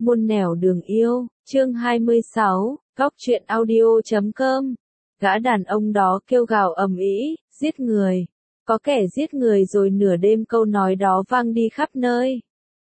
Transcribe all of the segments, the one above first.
Muôn nẻo đường yêu, chương 26, góc truyện audio.com. Gã đàn ông đó kêu gào ầm ĩ, giết người. Có kẻ giết người rồi nửa đêm câu nói đó vang đi khắp nơi.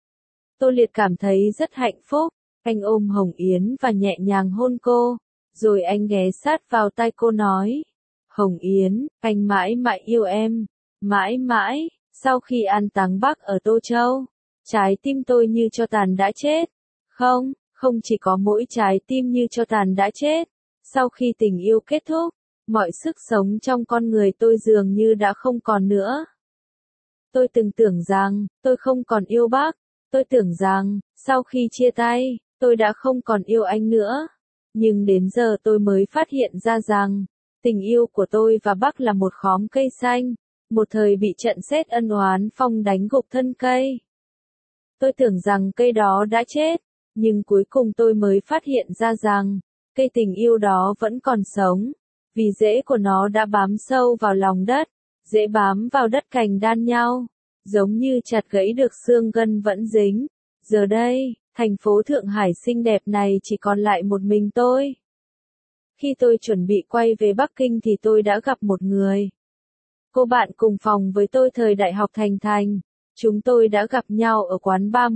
Tô Liệt cảm thấy rất hạnh phúc, anh ôm Hồng Yến và nhẹ nhàng hôn cô, rồi anh ghé sát vào tai cô nói. Hồng Yến, anh mãi mãi yêu em, mãi mãi. Sau khi an táng Bác ở Tô Châu, trái tim tôi như tro tàn đã chết. Không chỉ có mỗi trái tim như tro tàn đã chết. Sau khi tình yêu kết thúc, mọi sức sống trong con người tôi dường như đã không còn nữa. Tôi từng tưởng rằng, tôi không còn yêu Bác. Tôi tưởng rằng, sau khi chia tay, tôi đã không còn yêu anh nữa. Nhưng đến giờ tôi mới phát hiện ra rằng, tình yêu của tôi và Bác là một khóm cây xanh, một thời bị trận sét ân oán phong đánh gục thân cây. Tôi tưởng rằng cây đó đã chết, nhưng cuối cùng tôi mới phát hiện ra rằng, cây tình yêu đó vẫn còn sống, vì rễ của nó đã bám sâu vào lòng đất, rễ bám vào đất cành đan nhau, giống như chặt gãy được xương gân vẫn dính. Giờ đây, thành phố Thượng Hải xinh đẹp này chỉ còn lại một mình tôi. Khi tôi chuẩn bị quay về Bắc Kinh thì tôi đã gặp một người. Cô bạn cùng phòng với tôi thời đại học Thành Thành. Chúng tôi đã gặp nhau ở quán bar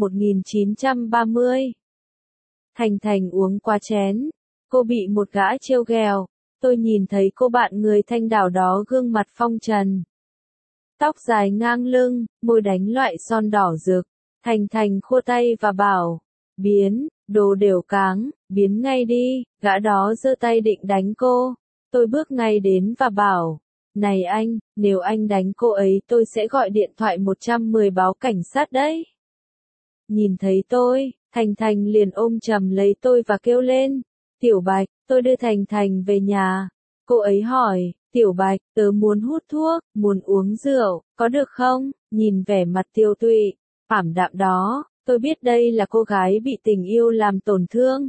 1930. Thành Thành uống qua chén. Cô bị một gã trêu ghẹo. Tôi nhìn thấy cô bạn người Thanh Đảo đó gương mặt phong trần. Tóc dài ngang lưng, môi đánh loại son đỏ rực. Thành Thành khua tay và bảo, biến, đồ đều cáng, biến ngay đi. Gã đó giơ tay định đánh cô. Tôi bước ngay đến và bảo, này anh, nếu anh đánh cô ấy tôi sẽ gọi điện thoại 110 báo cảnh sát đấy. Nhìn thấy tôi, Thành Thành liền ôm chầm lấy tôi và kêu lên, Tiểu Bạch, tôi đưa Thành Thành về nhà. Cô ấy hỏi, Tiểu Bạch, tớ muốn hút thuốc, muốn uống rượu, có được không? Nhìn vẻ mặt tiêu tụy, ảm đạm đó, tôi biết đây là cô gái bị tình yêu làm tổn thương.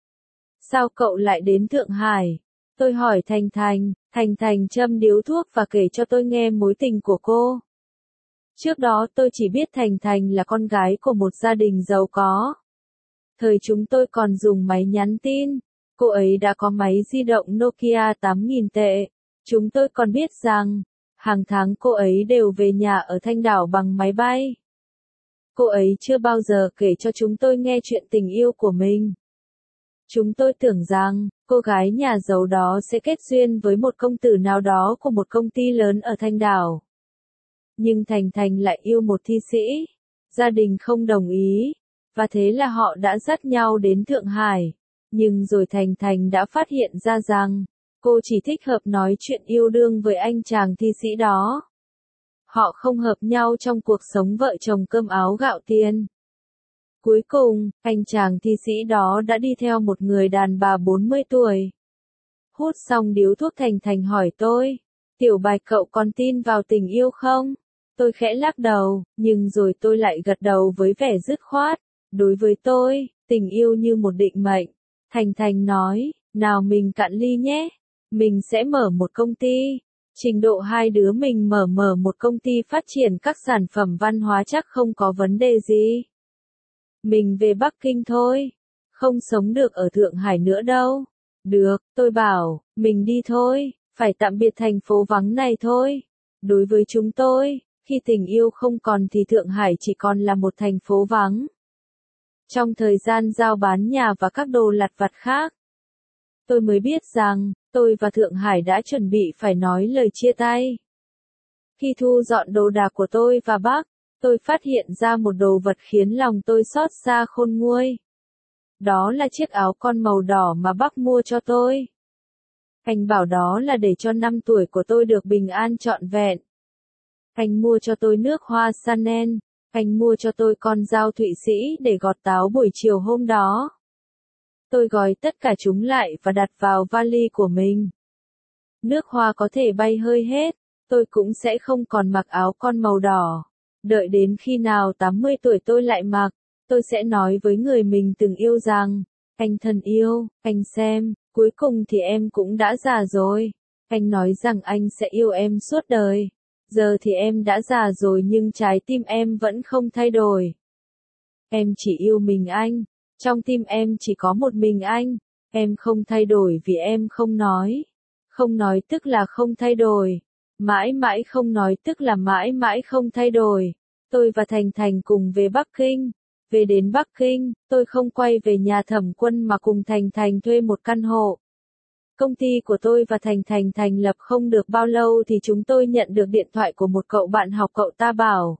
Sao cậu lại đến Thượng Hải? Tôi hỏi Thành Thành. Thành Thành châm điếu thuốc và kể cho tôi nghe mối tình của cô. Trước đó tôi chỉ biết Thành Thành là con gái của một gia đình giàu có. Thời chúng tôi còn dùng máy nhắn tin, cô ấy đã có máy di động Nokia 8000 tệ. Chúng tôi còn biết rằng, hàng tháng cô ấy đều về nhà ở Thanh Đảo bằng máy bay. Cô ấy chưa bao giờ kể cho chúng tôi nghe chuyện tình yêu của mình. Chúng tôi tưởng rằng, cô gái nhà giàu đó sẽ kết duyên với một công tử nào đó của một công ty lớn ở Thanh Đảo. Nhưng Thành Thành lại yêu một thi sĩ. Gia đình không đồng ý, và thế là họ đã dắt nhau đến Thượng Hải. Nhưng rồi Thành Thành đã phát hiện ra rằng, cô chỉ thích hợp nói chuyện yêu đương với anh chàng thi sĩ đó. Họ không hợp nhau trong cuộc sống vợ chồng cơm áo gạo tiền. Cuối cùng, anh chàng thi sĩ đó đã đi theo một người đàn bà 40 tuổi. Hút xong điếu thuốc Thành Thành hỏi tôi, Tiểu Bạch cậu còn tin vào tình yêu không? Tôi khẽ lắc đầu, nhưng rồi tôi lại gật đầu với vẻ dứt khoát. Đối với tôi, tình yêu như một định mệnh. Thành Thành nói, nào mình cạn ly nhé. Mình sẽ mở một công ty. Trình độ hai đứa mình mở một công ty phát triển các sản phẩm văn hóa chắc không có vấn đề gì. Mình về Bắc Kinh thôi. Không sống được ở Thượng Hải nữa đâu. Được, tôi bảo, mình đi thôi, phải tạm biệt thành phố vắng này thôi. Đối với chúng tôi, khi tình yêu không còn thì Thượng Hải chỉ còn là một thành phố vắng. Trong thời gian giao bán nhà và các đồ lặt vặt khác, tôi mới biết rằng, tôi và Thượng Hải đã chuẩn bị phải nói lời chia tay. Khi thu dọn đồ đạc của tôi và Bác, tôi phát hiện ra một đồ vật khiến lòng tôi xót xa khôn nguôi. Đó là chiếc áo con màu đỏ mà Bác mua cho tôi. Anh bảo đó là để cho năm tuổi của tôi được bình an trọn vẹn. Anh mua cho tôi nước hoa Chanel. Anh mua cho tôi con dao Thụy Sĩ để gọt táo buổi chiều hôm đó. Tôi gói tất cả chúng lại và đặt vào vali của mình. Nước hoa có thể bay hơi hết, tôi cũng sẽ không còn mặc áo con màu đỏ. Đợi đến khi nào 80 tuổi tôi lại mặc, tôi sẽ nói với người mình từng yêu rằng, anh thân yêu, anh xem, cuối cùng thì em cũng đã già rồi. Anh nói rằng anh sẽ yêu em suốt đời. Giờ thì em đã già rồi nhưng trái tim em vẫn không thay đổi. Em chỉ yêu mình anh. Trong tim em chỉ có một mình anh. Em không thay đổi vì em không nói. Không nói tức là không thay đổi. Mãi mãi không nói tức là mãi mãi không thay đổi. Tôi và Thành Thành cùng về Bắc Kinh. Về đến Bắc Kinh, tôi không quay về nhà Thẩm Quân mà cùng Thành Thành thuê một căn hộ. Công ty của tôi và Thành Thành thành lập không được bao lâu thì chúng tôi nhận được điện thoại của một cậu bạn học, cậu ta bảo.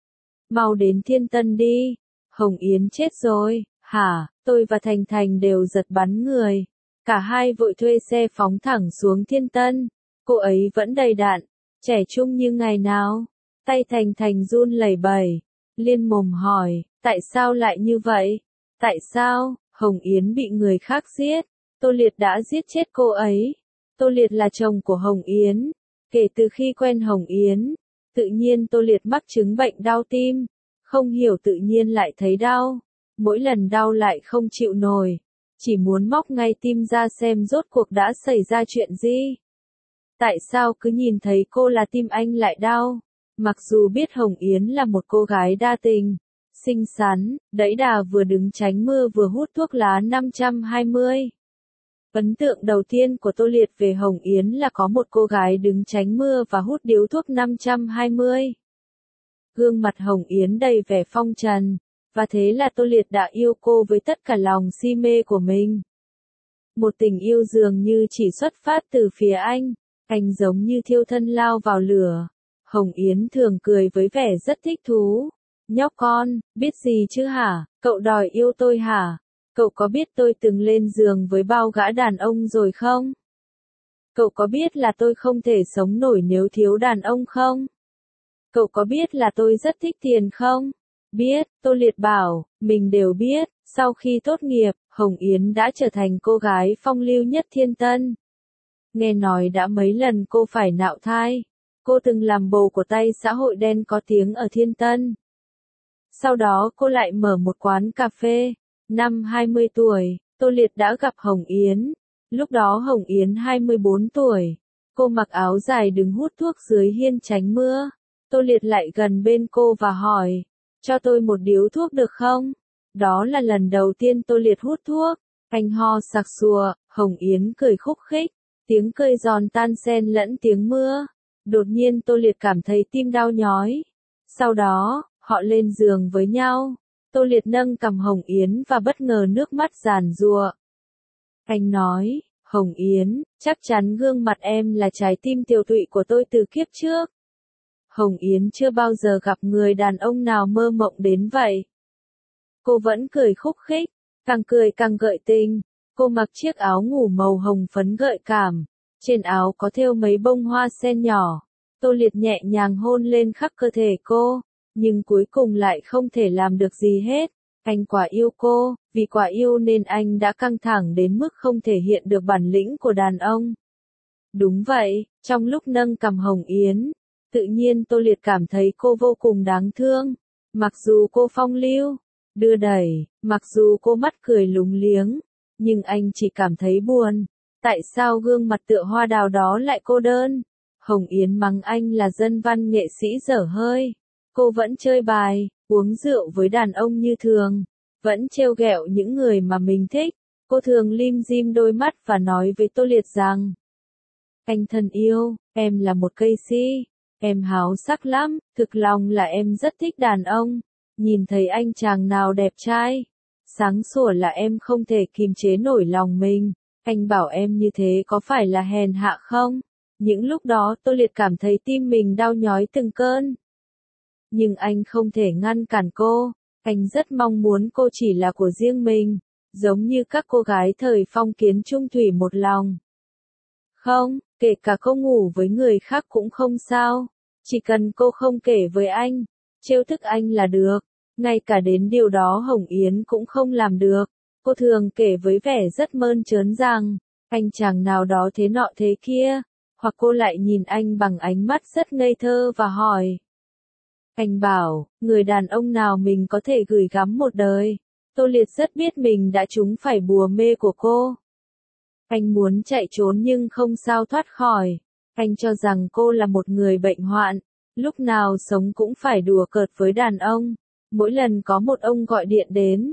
Mau đến Thiên Tân đi, Hồng Yến chết rồi, hả? Tôi và Thành Thành đều giật bắn người. Cả hai vội thuê xe phóng thẳng xuống Thiên Tân. Cô ấy vẫn đầy đặn, trẻ trung như ngày nào. Tay Thành Thành run lẩy bẩy, liên mồm hỏi, tại sao lại như vậy? Tại sao? Hồng Yến bị người khác giết. Tô Liệt đã giết chết cô ấy. Tô Liệt là chồng của Hồng Yến. Kể từ khi quen Hồng Yến, tự nhiên Tô Liệt mắc chứng bệnh đau tim. Không hiểu tự nhiên lại thấy đau. Mỗi lần đau lại không chịu nổi. Chỉ muốn móc ngay tim ra xem rốt cuộc đã xảy ra chuyện gì. Tại sao cứ nhìn thấy cô là tim anh lại đau? Mặc dù biết Hồng Yến là một cô gái đa tình, xinh xắn, đẫy đà, vừa đứng tránh mưa vừa hút thuốc lá 520. Ấn tượng đầu tiên của Tô Liệt về Hồng Yến là có một cô gái đứng tránh mưa và hút điếu thuốc 520. Gương mặt Hồng Yến đầy vẻ phong trần, và thế là Tô Liệt đã yêu cô với tất cả lòng si mê của mình. Một tình yêu dường như chỉ xuất phát từ phía anh giống như thiêu thân lao vào lửa. Hồng Yến thường cười với vẻ rất thích thú. Nhóc con, biết gì chứ hả? Cậu đòi yêu tôi hả? Cậu có biết tôi từng lên giường với bao gã đàn ông rồi không? Cậu có biết là tôi không thể sống nổi nếu thiếu đàn ông không? Cậu có biết là tôi rất thích tiền không? Biết, Tô Liệt bảo, mình đều biết. Sau khi tốt nghiệp, Hồng Yến đã trở thành cô gái phong lưu nhất Thiên Tân. Nghe nói đã mấy lần cô phải nạo thai. Cô từng làm bồ của tay xã hội đen có tiếng ở Thiên Tân. Sau đó cô lại mở một quán cà phê. Năm 20 tuổi, Tô Liệt đã gặp Hồng Yến. Lúc đó Hồng Yến 24 tuổi. Cô mặc áo dài đứng hút thuốc dưới hiên tránh mưa. Tô Liệt lại gần bên cô và hỏi, cho tôi một điếu thuốc được không? Đó là lần đầu tiên Tô Liệt hút thuốc. Anh ho sặc sụa, Hồng Yến cười khúc khích. Tiếng cười giòn tan xen lẫn tiếng mưa. Đột nhiên Tô Liệt cảm thấy tim đau nhói. Sau đó, họ lên giường với nhau. Tô Liệt nâng cằm Hồng Yến và bất ngờ nước mắt giàn giụa. Anh nói, Hồng Yến, chắc chắn gương mặt em là trái tim tiều tụy của tôi từ kiếp trước. Hồng Yến chưa bao giờ gặp người đàn ông nào mơ mộng đến vậy. Cô vẫn cười khúc khích, càng cười càng gợi tình. Cô mặc chiếc áo ngủ màu hồng phấn gợi cảm. Trên áo có thêu mấy bông hoa sen nhỏ. Tô Liệt nhẹ nhàng hôn lên khắp cơ thể cô. Nhưng cuối cùng lại không thể làm được gì hết. Anh quá yêu cô, vì quá yêu nên anh đã căng thẳng đến mức không thể hiện được bản lĩnh của đàn ông. Đúng vậy, trong lúc nâng cằm Hồng Yến, tự nhiên Tô Liệt cảm thấy cô vô cùng đáng thương. Mặc dù cô phong lưu, đưa đẩy, mặc dù cô mắt cười lúng liếng, nhưng anh chỉ cảm thấy buồn. Tại sao gương mặt tựa hoa đào đó lại cô đơn? Hồng Yến mắng anh là dân văn nghệ sĩ dở hơi. Cô vẫn chơi bài, uống rượu với đàn ông như thường, vẫn trêu ghẹo những người mà mình thích. Cô thường lim dim đôi mắt và nói với Tô Liệt rằng, anh thân yêu, em là một cây si, em háo sắc lắm, thực lòng là em rất thích đàn ông. Nhìn thấy anh chàng nào đẹp trai, sáng sủa là em không thể kìm chế nổi lòng mình. Anh bảo em như thế có phải là hèn hạ không? Những lúc đó Tô Liệt cảm thấy tim mình đau nhói từng cơn. Nhưng anh không thể ngăn cản cô. Anh rất mong muốn cô chỉ là của riêng mình, giống như các cô gái thời phong kiến trung thủy một lòng. Không, kể cả cô ngủ với người khác cũng không sao. Chỉ cần cô không kể với anh, trêu thức anh là được. Ngay cả đến điều đó Hồng Yến cũng không làm được. Cô thường kể với vẻ rất mơn trớn rằng, anh chàng nào đó thế nọ thế kia. Hoặc cô lại nhìn anh bằng ánh mắt rất ngây thơ và hỏi. Anh bảo, người đàn ông nào mình có thể gửi gắm một đời. Tô Liệt rất biết mình đã trúng phải bùa mê của cô. Anh muốn chạy trốn nhưng không sao thoát khỏi. Anh cho rằng cô là một người bệnh hoạn. Lúc nào sống cũng phải đùa cợt với đàn ông. Mỗi lần có một ông gọi điện đến,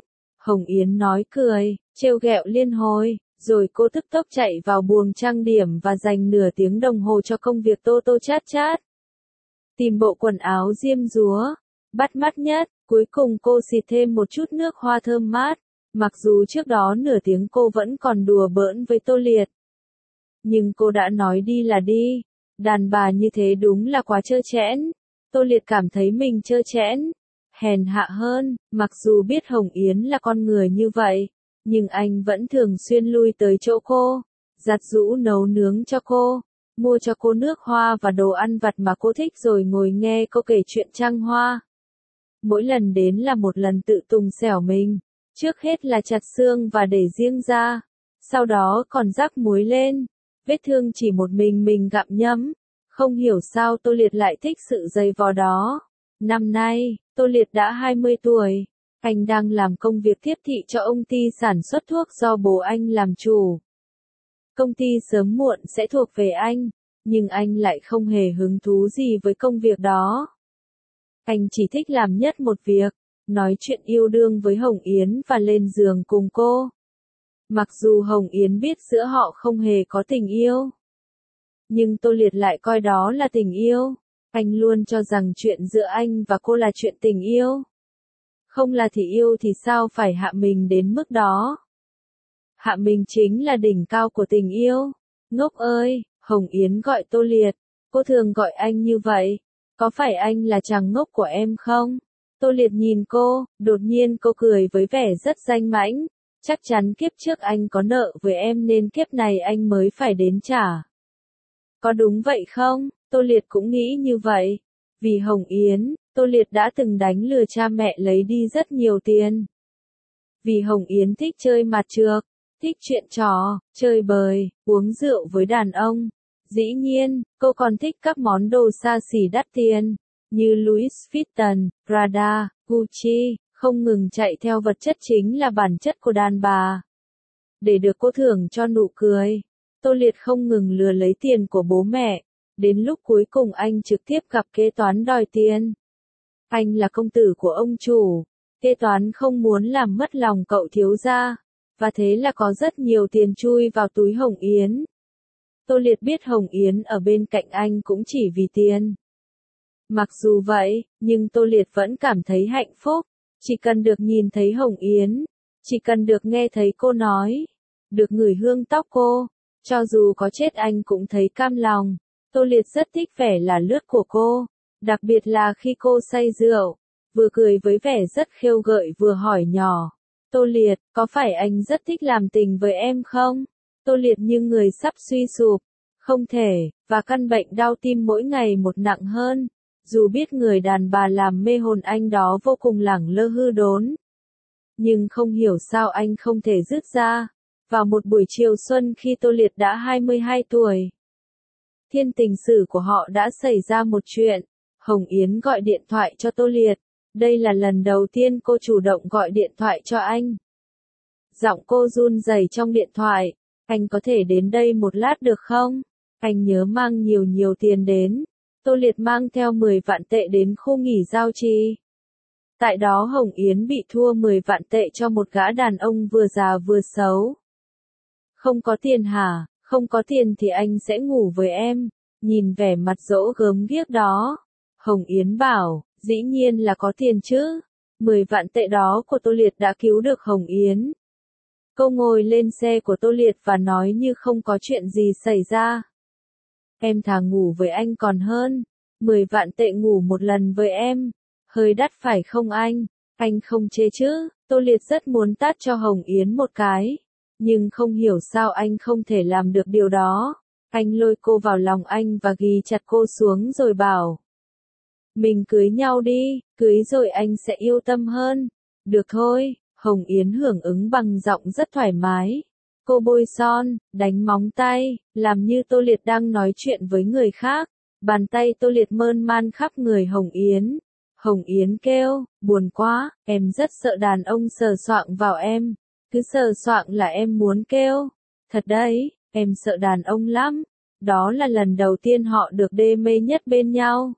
Hồng Yến nói cười, trêu ghẹo liên hồi, rồi cô tức tốc chạy vào buồng trang điểm và dành nửa tiếng đồng hồ cho công việc tô tô chát chát. Tìm bộ quần áo diêm dúa, bắt mắt nhất, cuối cùng cô xịt thêm một chút nước hoa thơm mát, mặc dù trước đó nửa tiếng cô vẫn còn đùa bỡn với Tô Liệt. Nhưng cô đã nói đi là đi, đàn bà như thế đúng là quá trơ trẽn. Tô Liệt cảm thấy mình trơ trẽn, hèn hạ hơn, mặc dù biết Hồng Yến là con người như vậy, nhưng anh vẫn thường xuyên lui tới chỗ cô, giặt giũ nấu nướng cho cô, mua cho cô nước hoa và đồ ăn vặt mà cô thích rồi ngồi nghe cô kể chuyện trăng hoa. Mỗi lần đến là một lần tự tùng xẻo mình, trước hết là chặt xương và để riêng ra, sau đó còn rắc muối lên, vết thương chỉ một mình gặm nhấm. Không hiểu sao Tô Liệt lại thích sự dày vò đó. Năm nay, Tô Liệt đã 20 tuổi. Anh đang làm công việc tiếp thị cho ông ty sản xuất thuốc do bố anh làm chủ. Công ty sớm muộn sẽ thuộc về anh, nhưng anh lại không hề hứng thú gì với công việc đó. Anh chỉ thích làm nhất một việc, nói chuyện yêu đương với Hồng Yến và lên giường cùng cô. Mặc dù Hồng Yến biết giữa họ không hề có tình yêu, nhưng Tô Liệt lại coi đó là tình yêu. Anh luôn cho rằng chuyện giữa anh và cô là chuyện tình yêu. Không là thì yêu thì sao phải hạ mình đến mức đó. Hạ mình chính là đỉnh cao của tình yêu. Ngốc ơi, Hồng Yến gọi Tô Liệt. Cô thường gọi anh như vậy. Có phải anh là chàng ngốc của em không? Tô Liệt nhìn cô, đột nhiên cô cười với vẻ rất danh mãnh. Chắc chắn kiếp trước anh có nợ với em nên kiếp này anh mới phải đến trả. Có đúng vậy không? Tô Liệt cũng nghĩ như vậy. Vì Hồng Yến, Tô Liệt đã từng đánh lừa cha mẹ lấy đi rất nhiều tiền. Vì Hồng Yến thích chơi mặt trược, thích chuyện trò, chơi bời, uống rượu với đàn ông. Dĩ nhiên, cô còn thích các món đồ xa xỉ đắt tiền, như Louis Vuitton, Prada, Gucci, không ngừng chạy theo vật chất chính là bản chất của đàn bà. Để được cô thưởng cho nụ cười, Tô Liệt không ngừng lừa lấy tiền của bố mẹ, đến lúc cuối cùng anh trực tiếp gặp kế toán đòi tiền. Anh là công tử của ông chủ, kế toán không muốn làm mất lòng cậu thiếu gia, và thế là có rất nhiều tiền chui vào túi Hồng Yến. Tô Liệt biết Hồng Yến ở bên cạnh anh cũng chỉ vì tiền. Mặc dù vậy, nhưng Tô Liệt vẫn cảm thấy hạnh phúc, chỉ cần được nhìn thấy Hồng Yến, chỉ cần được nghe thấy cô nói, được ngửi hương tóc cô, cho dù có chết anh cũng thấy cam lòng. Tô Liệt rất thích vẻ là lướt của cô, đặc biệt là khi cô say rượu, vừa cười với vẻ rất khêu gợi vừa hỏi nhỏ. Tô Liệt, có phải anh rất thích làm tình với em không? Tô Liệt như người sắp suy sụp, không thể, và căn bệnh đau tim mỗi ngày một nặng hơn. Dù biết người đàn bà làm mê hồn anh đó vô cùng lẳng lơ hư đốn, nhưng không hiểu sao anh không thể dứt ra. Vào một buổi chiều xuân khi Tô Liệt đã 22 tuổi, thiên tình sử của họ đã xảy ra một chuyện. Hồng Yến gọi điện thoại cho Tô Liệt. Đây là lần đầu tiên cô chủ động gọi điện thoại cho anh. Giọng cô run rẩy trong điện thoại. Anh có thể đến đây một lát được không? Anh nhớ mang nhiều tiền đến. Tô Liệt mang theo 10 vạn tệ đến khu nghỉ Giao Trì. Tại đó Hồng Yến bị thua 10 vạn tệ cho một gã đàn ông vừa già vừa xấu. Không có tiền hả? Không có tiền thì anh sẽ ngủ với em. Nhìn vẻ mặt dỗ gớm ghiếc đó, Hồng Yến bảo, dĩ nhiên là có tiền chứ. 10 vạn tệ đó của Tô Liệt đã cứu được Hồng Yến. Cô ngồi lên xe của Tô Liệt và nói như không có chuyện gì xảy ra. Em thà ngủ với anh còn hơn. 10 vạn tệ ngủ một lần với em. Hơi đắt phải không anh? Anh không chê chứ? Tô Liệt rất muốn tát cho Hồng Yến một cái. Nhưng không hiểu sao anh không thể làm được điều đó. Anh lôi cô vào lòng anh và ghì chặt cô xuống rồi bảo. Mình cưới nhau đi, cưới rồi anh sẽ yêu tâm hơn. Được thôi, Hồng Yến hưởng ứng bằng giọng rất thoải mái. Cô bôi son, đánh móng tay, làm như Tô Liệt đang nói chuyện với người khác. Bàn tay Tô Liệt mơn man khắp người Hồng Yến. Hồng Yến kêu, buồn quá, em rất sợ đàn ông sờ soạng vào em. Cứ sờ soạng là em muốn kêu. Thật đấy, em sợ đàn ông lắm. Đó là lần đầu tiên họ được đê mê nhất bên nhau.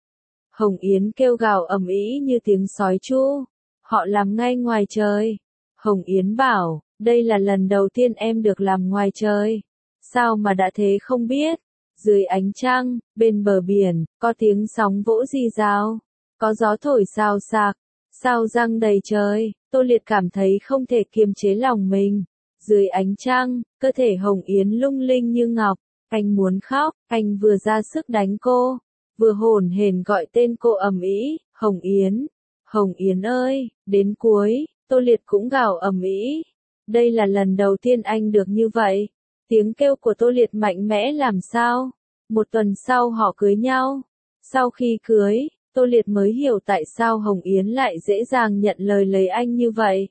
Hồng Yến kêu gào ầm ĩ như tiếng sói chu. Họ làm ngay ngoài trời. Hồng Yến bảo, đây là lần đầu tiên em được làm ngoài trời. Sao mà đã thế không biết? Dưới ánh trăng, bên bờ biển, có tiếng sóng vỗ rì rào, có gió thổi xào xạc, sao răng đầy trời. Tô Liệt cảm thấy không thể kiềm chế lòng mình. Dưới ánh trăng, cơ thể Hồng Yến lung linh như ngọc. Anh muốn khóc, anh vừa ra sức đánh cô, vừa hổn hển gọi tên cô ầm ĩ, Hồng Yến, Hồng Yến ơi, đến cuối, Tô Liệt cũng gào ầm ĩ. Đây là lần đầu tiên anh được như vậy. Tiếng kêu của Tô Liệt mạnh mẽ làm sao? Một tuần sau họ cưới nhau. Sau khi cưới, Tô Liệt mới hiểu tại sao Hồng Yến lại dễ dàng nhận lời lấy anh như vậy.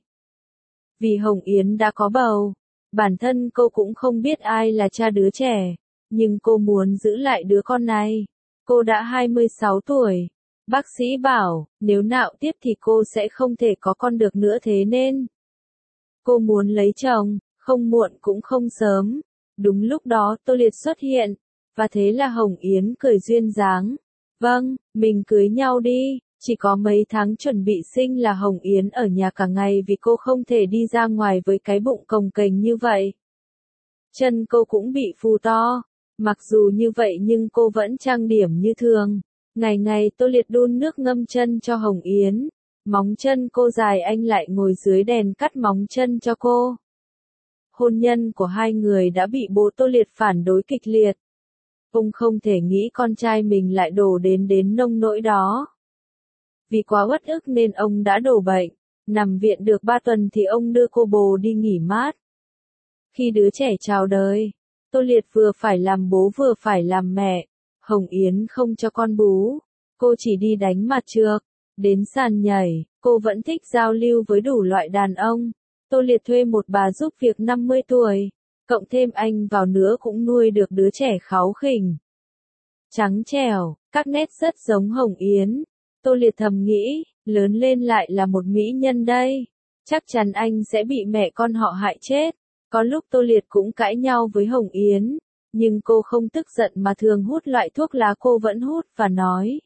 Vì Hồng Yến đã có bầu. Bản thân cô cũng không biết ai là cha đứa trẻ. Nhưng cô muốn giữ lại đứa con này. Cô đã 26 tuổi. Bác sĩ bảo, nếu nạo tiếp thì cô sẽ không thể có con được nữa thế nên. Cô muốn lấy chồng, không muộn cũng không sớm. Đúng lúc đó Tô Liệt xuất hiện. Và thế là Hồng Yến cười duyên dáng. Vâng, mình cưới nhau đi. Chỉ có mấy tháng chuẩn bị sinh là Hồng Yến ở nhà cả ngày vì cô không thể đi ra ngoài với cái bụng cồng kềnh như vậy. Chân cô cũng bị phù to. Mặc dù như vậy nhưng cô vẫn trang điểm như thường. Ngày ngày Tô Liệt đun nước ngâm chân cho Hồng Yến. Móng chân cô dài anh lại ngồi dưới đèn cắt móng chân cho cô. Hôn nhân của hai người đã bị bố Tô Liệt phản đối kịch liệt. Ông không thể nghĩ con trai mình lại đổ đến nông nỗi đó. Vì quá uất ức nên ông đã đổ bệnh. Nằm viện được 3 tuần thì ông đưa cô bồ đi nghỉ mát. Khi đứa trẻ chào đời, Tô Liệt vừa phải làm bố vừa phải làm mẹ. Hồng Yến không cho con bú. Cô chỉ đi đánh mặt trược. Đến sàn nhảy, cô vẫn thích giao lưu với đủ loại đàn ông. Tô Liệt thuê một bà giúp việc 50 tuổi. Cộng thêm anh vào nữa cũng nuôi được đứa trẻ kháu khỉnh. Trắng trẻo, các nét rất giống Hồng Yến. Tô Liệt thầm nghĩ, lớn lên lại là một mỹ nhân đây. Chắc chắn anh sẽ bị mẹ con họ hại chết. Có lúc Tô Liệt cũng cãi nhau với Hồng Yến. Nhưng cô không tức giận mà thường hút loại thuốc lá cô vẫn hút và nói.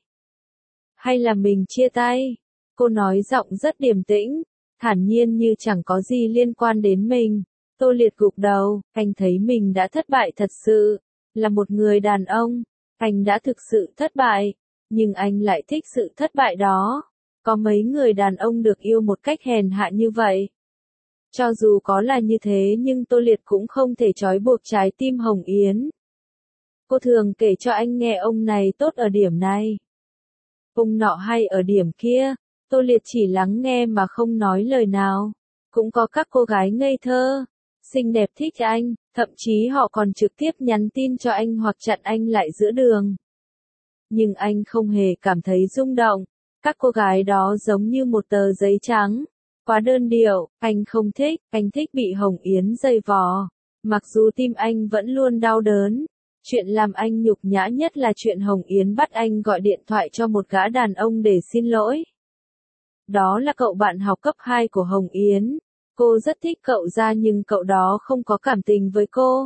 Hay là mình chia tay? Cô nói giọng rất điềm tĩnh, thản nhiên như chẳng có gì liên quan đến mình. Tô Liệt gục đầu, anh thấy mình đã thất bại thật sự. Là một người đàn ông, anh đã thực sự thất bại. Nhưng anh lại thích sự thất bại đó. Có mấy người đàn ông được yêu một cách hèn hạ như vậy. Cho dù có là như thế nhưng Tô Liệt cũng không thể trói buộc trái tim Hồng Yến. Cô thường kể cho anh nghe ông này tốt ở điểm này. Ông nọ hay ở điểm kia. Tô Liệt chỉ lắng nghe mà không nói lời nào. Cũng có các cô gái ngây thơ, xinh đẹp thích anh, thậm chí họ còn trực tiếp nhắn tin cho anh hoặc chặn anh lại giữa đường. Nhưng anh không hề cảm thấy rung động. Các cô gái đó giống như một tờ giấy trắng. Quá đơn điệu, anh không thích, anh thích bị Hồng Yến giày vò. Mặc dù tim anh vẫn luôn đau đớn. Chuyện làm anh nhục nhã nhất là chuyện Hồng Yến bắt anh gọi điện thoại cho một gã đàn ông để xin lỗi. Đó là cậu bạn học cấp 2 của Hồng Yến. Cô rất thích cậu ra nhưng cậu đó không có cảm tình với cô.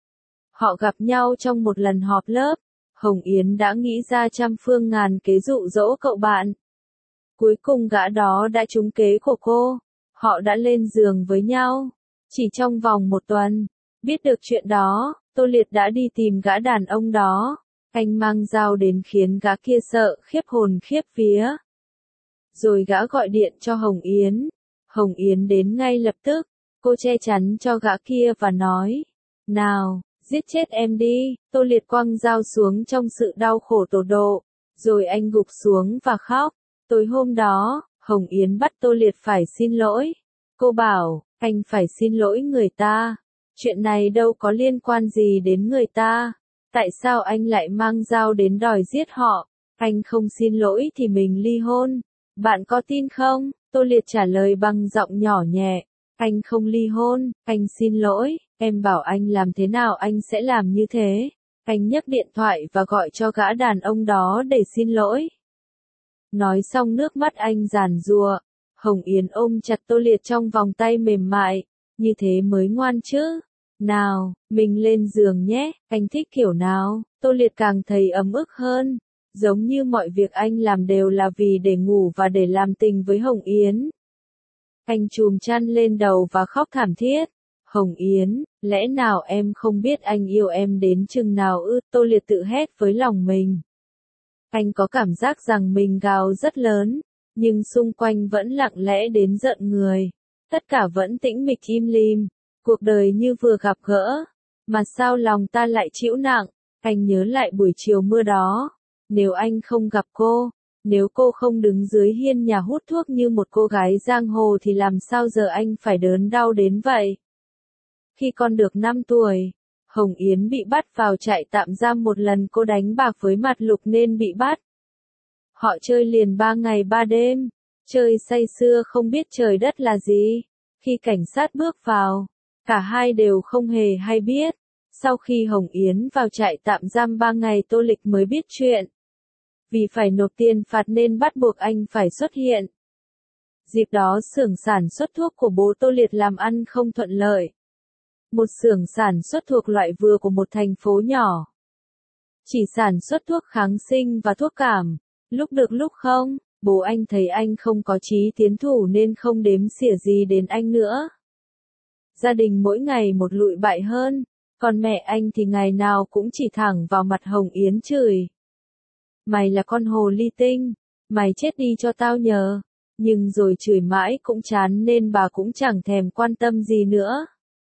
Họ gặp nhau trong một lần họp lớp. Hồng Yến đã nghĩ ra trăm phương ngàn kế dụ dỗ cậu bạn. Cuối cùng gã đó đã trúng kế của cô. Họ đã lên giường với nhau. Chỉ trong vòng 1 tuần. Biết được chuyện đó, Tô Liệt đã đi tìm gã đàn ông đó. Anh mang dao đến khiến gã kia sợ khiếp hồn khiếp vía. Rồi gã gọi điện cho Hồng Yến. Hồng Yến đến ngay lập tức. Cô che chắn cho gã kia và nói. Nào, giết chết em đi. Tô Liệt quăng dao xuống trong sự đau khổ tột độ. Rồi anh gục xuống và khóc. Tối hôm đó, Hồng Yến bắt Tô Liệt phải xin lỗi. Cô bảo, anh phải xin lỗi người ta. Chuyện này đâu có liên quan gì đến người ta. Tại sao anh lại mang dao đến đòi giết họ? Anh không xin lỗi thì mình ly hôn. Bạn có tin không? Tô Liệt trả lời bằng giọng nhỏ nhẹ. Anh không ly hôn, anh xin lỗi. Em bảo anh làm thế nào anh sẽ làm như thế. Anh nhấc điện thoại và gọi cho gã đàn ông đó để xin lỗi. Nói xong nước mắt anh giàn giụa. Hồng Yến ôm chặt Tô Liệt trong vòng tay mềm mại. Như thế mới ngoan chứ. Nào, mình lên giường nhé, anh thích kiểu nào? Tô Liệt càng thấy ấm ức hơn. Giống như mọi việc anh làm đều là vì để ngủ và để làm tình với Hồng Yến. Anh chùm chăn lên đầu và khóc thảm thiết. Hồng Yến, lẽ nào em không biết anh yêu em đến chừng nào ư? Tô Liệt tự hét với lòng mình. Anh có cảm giác rằng mình gào rất lớn, nhưng xung quanh vẫn lặng lẽ đến giận người. Tất cả vẫn tĩnh mịch im lìm, cuộc đời như vừa gặp gỡ, mà sao lòng ta lại trĩu nặng. Anh nhớ lại buổi chiều mưa đó, nếu anh không gặp cô, nếu cô không đứng dưới hiên nhà hút thuốc như một cô gái giang hồ thì làm sao giờ anh phải đớn đau đến vậy. Khi con được 5 tuổi, Hồng Yến bị bắt vào trại tạm giam một lần cô đánh bạc với Mạt Lục nên bị bắt. Họ chơi liền 3 ngày 3 đêm, chơi say sưa không biết trời đất là gì. Khi cảnh sát bước vào, cả hai đều không hề hay biết. Sau khi Hồng Yến vào trại tạm giam 3 ngày Tô Lịch mới biết chuyện. Vì phải nộp tiền phạt nên bắt buộc anh phải xuất hiện. Dịp đó xưởng sản xuất thuốc của bố Tô Liệt làm ăn không thuận lợi. Một xưởng sản xuất thuộc loại vừa của một thành phố nhỏ. Chỉ sản xuất thuốc kháng sinh và thuốc cảm. Lúc được lúc không, bố anh thấy anh không có chí tiến thủ nên không đếm xỉa gì đến anh nữa. Gia đình mỗi ngày một lụi bại hơn, còn mẹ anh thì ngày nào cũng chỉ thẳng vào mặt Hồng Yến chửi. Mày là con hồ ly tinh, mày chết đi cho tao nhờ. Nhưng rồi chửi mãi cũng chán nên bà cũng chẳng thèm quan tâm gì nữa.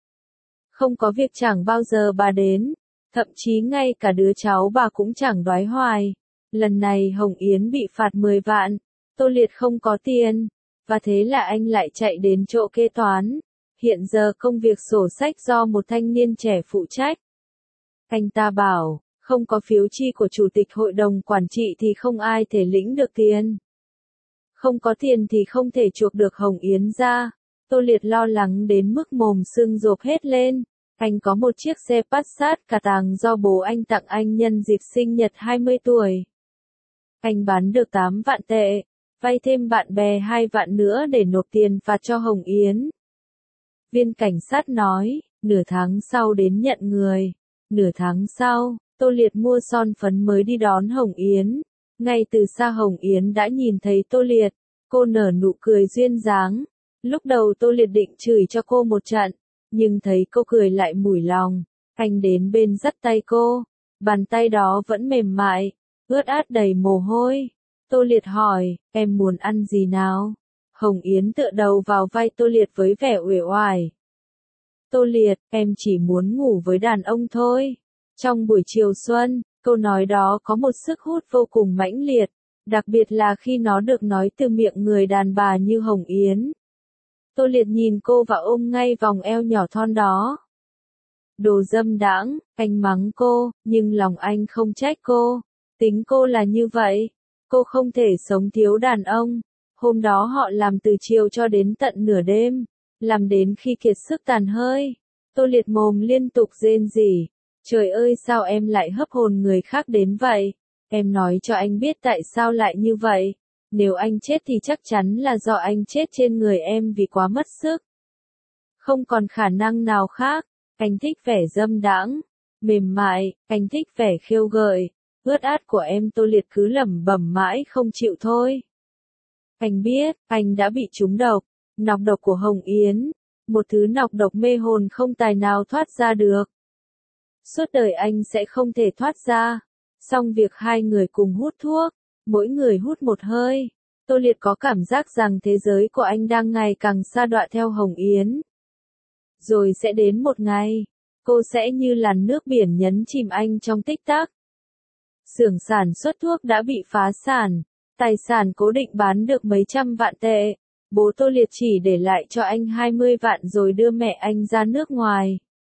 Không có việc chẳng bao giờ bà đến, thậm chí ngay cả đứa cháu bà cũng chẳng đoái hoài. Lần này Hồng Yến bị phạt 10 vạn, Tô Liệt không có tiền, và thế là anh lại chạy đến chỗ kế toán. Hiện giờ công việc sổ sách do một thanh niên trẻ phụ trách. Anh ta bảo, không có phiếu chi của chủ tịch hội đồng quản trị thì không ai thể lĩnh được tiền. Không có tiền thì không thể chuộc được Hồng Yến ra. Tô Liệt lo lắng đến mức mồm sưng rộp hết lên. Anh có một chiếc xe Passat cả tàng do bố anh tặng anh nhân dịp sinh nhật 20 tuổi. Anh bán được 8 vạn tệ, vay thêm bạn bè 2 vạn nữa để nộp tiền phạt cho Hồng Yến. Viên cảnh sát nói, nửa tháng sau đến nhận người. Nửa tháng sau, Tô Liệt mua son phấn mới đi đón Hồng Yến. Ngay từ xa Hồng Yến đã nhìn thấy Tô Liệt, cô nở nụ cười duyên dáng. Lúc đầu Tô Liệt định chửi cho cô một trận, nhưng thấy cô cười lại mủi lòng. Anh đến bên dắt tay cô, bàn tay đó vẫn mềm mại, ướt át đầy mồ hôi. Tô Liệt hỏi, em muốn ăn gì nào? Hồng Yến tựa đầu vào vai Tô Liệt với vẻ uể oải. Tô Liệt, em chỉ muốn ngủ với đàn ông thôi. Trong buổi chiều xuân, câu nói đó có một sức hút vô cùng mãnh liệt, đặc biệt là khi nó được nói từ miệng người đàn bà như Hồng Yến. Tô Liệt nhìn cô và ôm ngay vòng eo nhỏ thon đó. Đồ dâm đãng, anh mắng cô, nhưng lòng anh không trách cô. Tính cô là như vậy, cô không thể sống thiếu đàn ông. Hôm đó họ làm từ chiều cho đến tận nửa đêm, làm đến khi kiệt sức tàn hơi. Tô Liệt mồm liên tục rên rỉ. Trời ơi sao em lại hấp hồn người khác đến vậy? Em nói cho anh biết tại sao lại như vậy. Nếu anh chết thì chắc chắn là do anh chết trên người em vì quá mất sức. Không còn khả năng nào khác. Anh thích vẻ dâm đãng, mềm mại, anh thích vẻ khêu gợi, ướt át của em. Tô Liệt cứ lẩm bẩm mãi không chịu thôi. Anh biết, anh đã bị trúng độc, nọc độc của Hồng Yến, một thứ nọc độc mê hồn không tài nào thoát ra được. Suốt đời anh sẽ không thể thoát ra. Xong việc hai người cùng hút thuốc, mỗi người hút một hơi. Tô Liệt có cảm giác rằng thế giới của anh đang ngày càng sa đọa theo Hồng Yến. Rồi sẽ đến một ngày, cô sẽ như làn nước biển nhấn chìm anh trong tích tắc. Xưởng sản xuất thuốc đã bị phá sản, tài sản cố định bán được mấy trăm vạn tệ. Bố Tô Liệt chỉ để lại cho anh 20 vạn rồi đưa mẹ anh ra nước ngoài.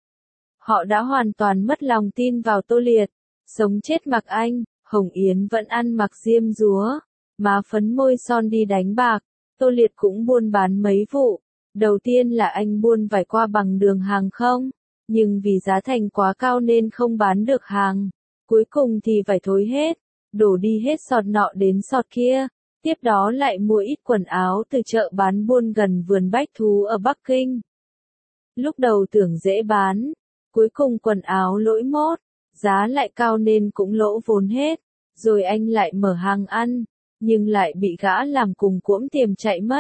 Họ đã hoàn toàn mất lòng tin vào Tô Liệt, sống chết mặc anh. Hồng Yến vẫn ăn mặc diêm dúa, má phấn môi son đi đánh bạc. Tô Liệt cũng buôn bán mấy vụ. Đầu tiên là anh buôn vải qua bằng đường hàng không, nhưng vì giá thành quá cao nên không bán được hàng. Cuối cùng thì vải thối hết, đổ đi hết sọt nọ đến sọt kia. Tiếp đó lại mua ít quần áo từ chợ bán buôn gần vườn bách thú ở Bắc Kinh. Lúc đầu tưởng dễ bán, cuối cùng quần áo lỗi mốt, giá lại cao nên cũng lỗ vốn hết. Rồi anh lại mở hàng ăn, nhưng lại bị gã làm cùng cuỗm tiềm chạy mất.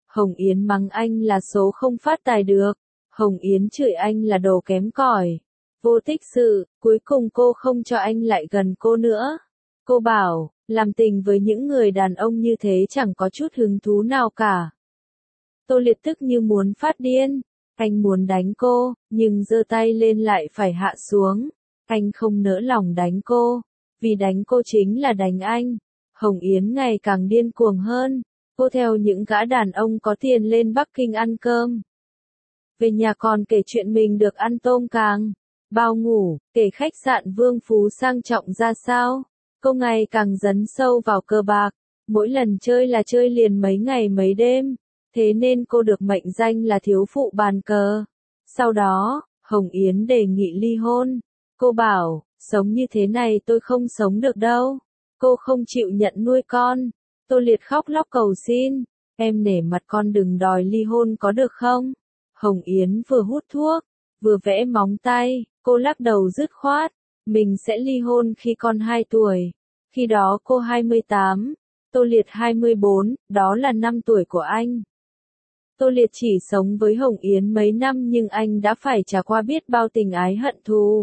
Hồng Yến mắng anh là số không phát tài được. Hồng Yến chửi anh là đồ kém cỏi, vô tích sự, cuối cùng cô không cho anh lại gần cô nữa. Cô bảo, làm tình với những người đàn ông như thế chẳng có chút hứng thú nào cả. Tô Liệt tức như muốn phát điên, anh muốn đánh cô, nhưng giơ tay lên lại phải hạ xuống. Anh không nỡ lòng đánh cô, vì đánh cô chính là đánh anh. Hồng Yến ngày càng điên cuồng hơn, cô theo những gã đàn ông có tiền lên Bắc Kinh ăn cơm. Về nhà còn kể chuyện mình được ăn tôm càng, bao ngủ, kể khách sạn Vương Phú sang trọng ra sao. Cô ngày càng dấn sâu vào cờ bạc, mỗi lần chơi là chơi liền mấy ngày mấy đêm, thế nên cô được mệnh danh là thiếu phụ bàn cờ. Sau đó, Hồng Yến đề nghị ly hôn. Cô bảo, sống như thế này tôi không sống được đâu. Cô không chịu nhận nuôi con. Tô Liệt khóc lóc cầu xin, em nể mặt con đừng đòi ly hôn có được không? Hồng Yến vừa hút thuốc, vừa vẽ móng tay, cô lắc đầu dứt khoát, mình sẽ ly hôn khi con 2 tuổi. Khi đó cô 28, Tô Liệt 24, đó là 5 tuổi của anh. Tô Liệt chỉ sống với Hồng Yến mấy năm nhưng anh đã phải trải qua biết bao tình ái hận thù.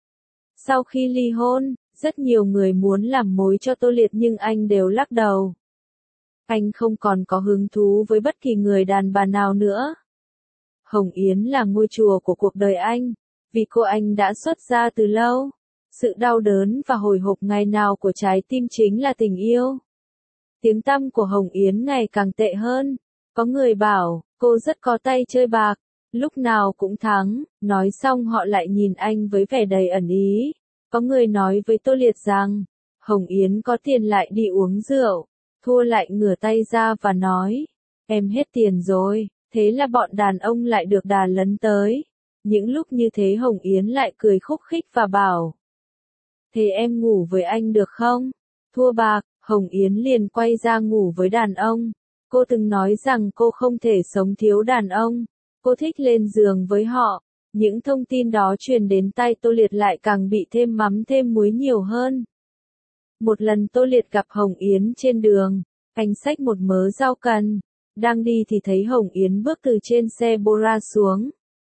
Sau khi ly hôn, rất nhiều người muốn làm mối cho Tô Liệt nhưng anh đều lắc đầu. Anh không còn có hứng thú với bất kỳ người đàn bà nào nữa. Hồng Yến là ngôi chùa của cuộc đời anh, vì cô anh đã xuất gia từ lâu. Sự đau đớn và hồi hộp ngày nào của trái tim chính là tình yêu. Tiếng tăm của Hồng Yến ngày càng tệ hơn. Có người bảo, cô rất có tay chơi bạc, lúc nào cũng thắng, nói xong họ lại nhìn anh với vẻ đầy ẩn ý. Có người nói với Tô Liệt rằng, Hồng Yến có tiền lại đi uống rượu, thua lại ngửa tay ra và nói, em hết tiền rồi, thế là bọn đàn ông lại được đà lấn tới. Những lúc như thế Hồng Yến lại cười khúc khích và bảo, thế em ngủ với anh được không? Thua bạc, Hồng Yến liền quay ra ngủ với đàn ông. Cô từng nói rằng cô không thể sống thiếu đàn ông. Cô thích lên giường với họ. Những thông tin đó truyền đến tai Tô Liệt lại càng bị thêm mắm thêm muối nhiều hơn. Một lần Tô Liệt gặp Hồng Yến trên đường. Anh xách một mớ rau cần. Đang đi thì thấy Hồng Yến bước từ trên xe Bora xuống.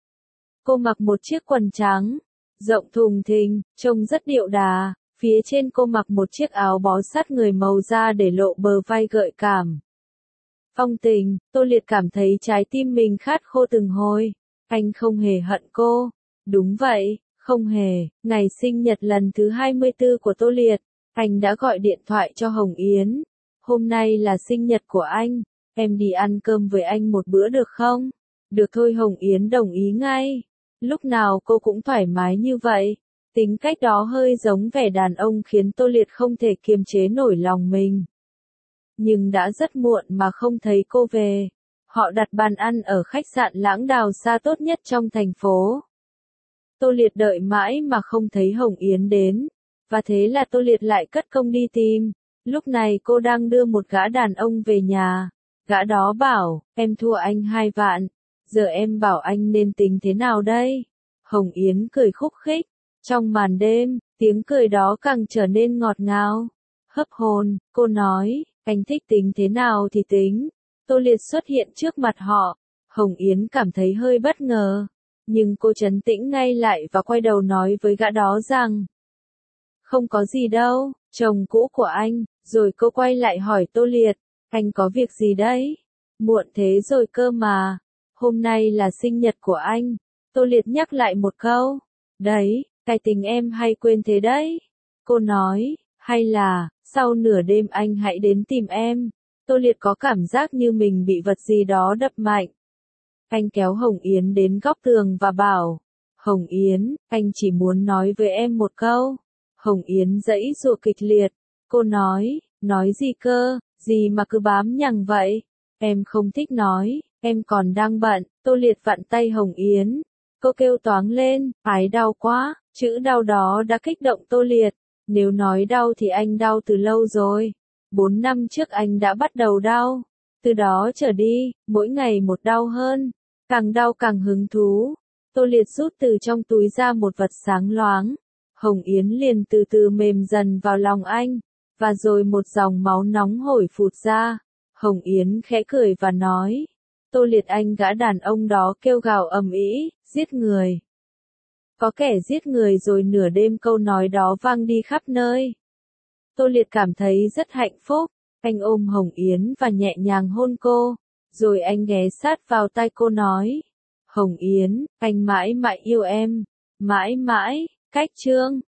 Cô mặc một chiếc quần trắng, rộng thùng thình, trông rất điệu đà. Phía trên cô mặc một chiếc áo bó sát người màu da để lộ bờ vai gợi cảm. Phong tình, Tô Liệt cảm thấy trái tim mình khát khô từng hồi. Anh không hề hận cô. Đúng vậy, không hề. Ngày sinh nhật lần thứ 24 của Tô Liệt, anh đã gọi điện thoại cho Hồng Yến. Hôm nay là sinh nhật của anh, em đi ăn cơm với anh một bữa được không? Được thôi, Hồng Yến đồng ý ngay. Lúc nào cô cũng thoải mái như vậy. Tính cách đó hơi giống vẻ đàn ông khiến Tô Liệt không thể kiềm chế nổi lòng mình. Nhưng đã rất muộn mà không thấy cô về. Họ đặt bàn ăn ở khách sạn Lãng Đào Sa tốt nhất trong thành phố. Tô Liệt đợi mãi mà không thấy Hồng Yến đến. Và thế là Tô Liệt lại cất công đi tìm. Lúc này cô đang đưa một gã đàn ông về nhà. Gã đó bảo, em thua anh 2 vạn. Giờ em bảo anh nên tính thế nào đây? Hồng Yến cười khúc khích. Trong màn đêm, tiếng cười đó càng trở nên ngọt ngào. Hấp hồn, cô nói, anh thích tính thế nào thì tính. Tô Liệt xuất hiện trước mặt họ. Hồng Yến cảm thấy hơi bất ngờ. Nhưng cô trấn tĩnh ngay lại và quay đầu nói với gã đó rằng, không có gì đâu, chồng cũ của anh. Rồi cô quay lại hỏi Tô Liệt, anh có việc gì đấy? Muộn thế rồi cơ mà. Hôm nay là sinh nhật của anh. Tô Liệt nhắc lại một câu. Đấy, cái tình em hay quên thế đấy. Cô nói, hay là, sau nửa đêm anh hãy đến tìm em. Tô Liệt có cảm giác như mình bị vật gì đó đập mạnh. Anh kéo Hồng Yến đến góc tường và bảo, Hồng Yến, anh chỉ muốn nói với em một câu. Hồng Yến giãy giụa kịch liệt. Cô nói gì cơ, gì mà cứ bám nhằng vậy? Em không thích nói, em còn đang bận. Tô Liệt vặn tay Hồng Yến. Cô kêu toáng lên, ái đau quá. Chữ đau đó đã kích động Tô Liệt. Nếu nói đau thì anh đau từ lâu rồi. 4 năm trước anh đã bắt đầu đau. Từ đó trở đi, mỗi ngày một đau hơn. Càng đau càng hứng thú. Tô Liệt rút từ trong túi ra một vật sáng loáng. Hồng Yến liền từ từ mềm dần vào lòng anh. Và rồi một dòng máu nóng hổi phụt ra. Hồng Yến khẽ cười và nói, Tô Liệt Anh gã đàn ông đó kêu gào ầm ĩ, giết người. Có kẻ giết người rồi nửa đêm câu nói đó vang đi khắp nơi. Tô Liệt cảm thấy rất hạnh phúc, anh ôm Hồng Yến và nhẹ nhàng hôn cô, rồi anh ghé sát vào tai cô nói. Hồng Yến, anh mãi mãi yêu em, mãi mãi, cách chương.